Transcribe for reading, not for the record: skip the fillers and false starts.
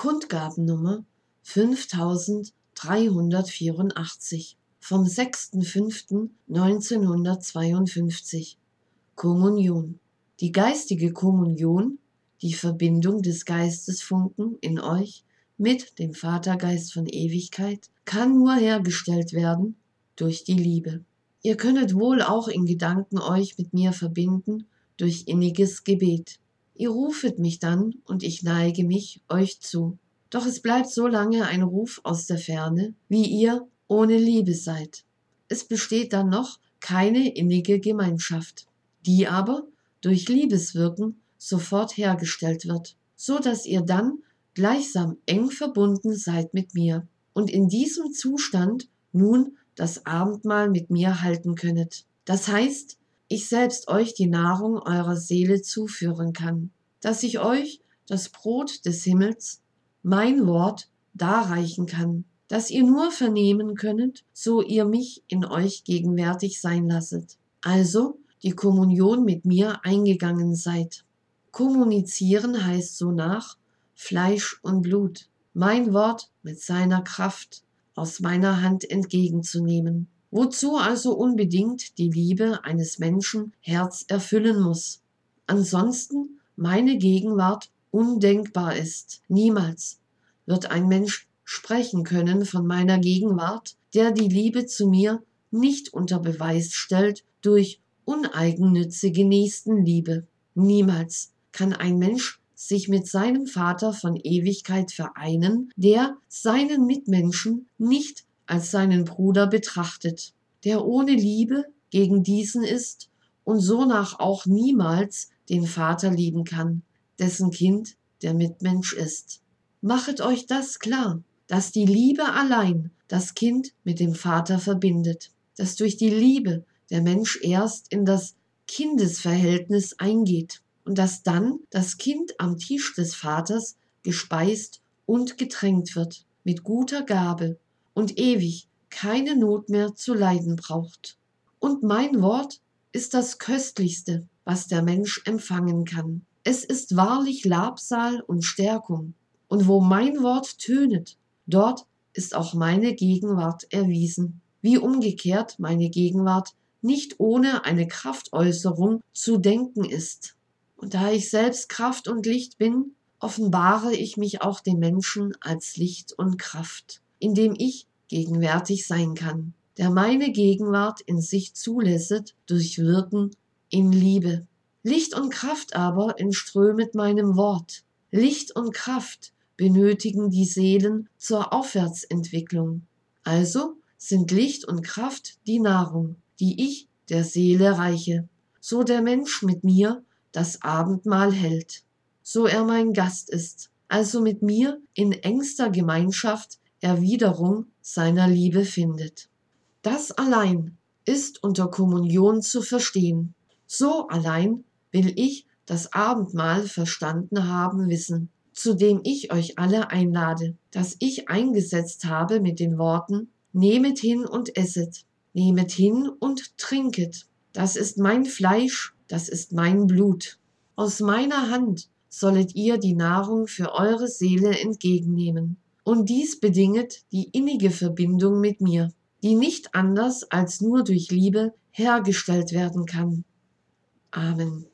Kundgabennummer 5384 vom 6.5.1952. Kommunion. Die geistige Kommunion, die Verbindung des Geistesfunken in euch mit dem Vatergeist von Ewigkeit, kann nur hergestellt werden durch die Liebe. Ihr könnet wohl auch in Gedanken euch mit mir verbinden durch inniges Gebet. Ihr rufet mich dann und ich neige mich euch zu. Doch es bleibt so lange ein Ruf aus der Ferne, wie ihr ohne Liebe seid. Es besteht dann noch keine innige Gemeinschaft, die aber durch Liebeswirken sofort hergestellt wird, so dass ihr dann gleichsam eng verbunden seid mit mir und in diesem Zustand nun das Abendmahl mit mir halten könnet. Das heißt, ich selbst euch die Nahrung eurer Seele zuführen kann, dass ich euch das Brot des Himmels, mein Wort, darreichen kann, das ihr nur vernehmen könnet, so ihr mich in euch gegenwärtig sein lasset, also die Kommunion mit mir eingegangen seid. Kommunizieren heißt sonach Fleisch und Blut, mein Wort mit seiner Kraft aus meiner Hand entgegenzunehmen, wozu also unbedingt die Liebe eines Menschen Herz erfüllen muss. Ansonsten meine Gegenwart undenkbar ist. Niemals wird ein Mensch sprechen können von meiner Gegenwart, der die Liebe zu mir nicht unter Beweis stellt durch uneigennützige Nächstenliebe. Niemals kann ein Mensch sich mit seinem Vater von Ewigkeit vereinen, der seinen Mitmenschen nicht als seinen Bruder betrachtet, der ohne Liebe gegen diesen ist und sonach auch niemals den Vater lieben kann, dessen Kind der Mitmensch ist. Machet euch das klar, dass die Liebe allein das Kind mit dem Vater verbindet, dass durch die Liebe der Mensch erst in das Kindesverhältnis eingeht und dass dann das Kind am Tisch des Vaters gespeist und getränkt wird mit guter Gabe und ewig keine Not mehr zu leiden braucht. Und mein Wort ist das Köstlichste, was der Mensch empfangen kann. Es ist wahrlich Labsal und Stärkung. Und wo mein Wort tönet, dort ist auch meine Gegenwart erwiesen. Wie umgekehrt meine Gegenwart nicht ohne eine Kraftäußerung zu denken ist. Und da ich selbst Kraft und Licht bin, offenbare ich mich auch dem Menschen als Licht und Kraft, indem ich gegenwärtig sein kann, der meine Gegenwart in sich zulässet durch Wirken in Liebe. Licht und Kraft aber entströmet meinem Wort. Licht und Kraft benötigen die Seelen zur Aufwärtsentwicklung. Also sind Licht und Kraft die Nahrung, die ich der Seele reiche, so der Mensch mit mir das Abendmahl hält, so er mein Gast ist, also mit mir in engster Gemeinschaft Erwiderung seiner Liebe findet. Das allein ist unter Kommunion zu verstehen. So allein will ich das Abendmahl verstanden haben wissen, zu dem ich euch alle einlade, das ich eingesetzt habe mit den Worten: Nehmet hin und esset, nehmet hin und trinket, das ist mein Fleisch, das ist mein Blut. Aus meiner Hand sollet ihr die Nahrung für eure Seele entgegennehmen. Und dies bedinget die innige Verbindung mit mir, die nicht anders als nur durch Liebe hergestellt werden kann. Amen.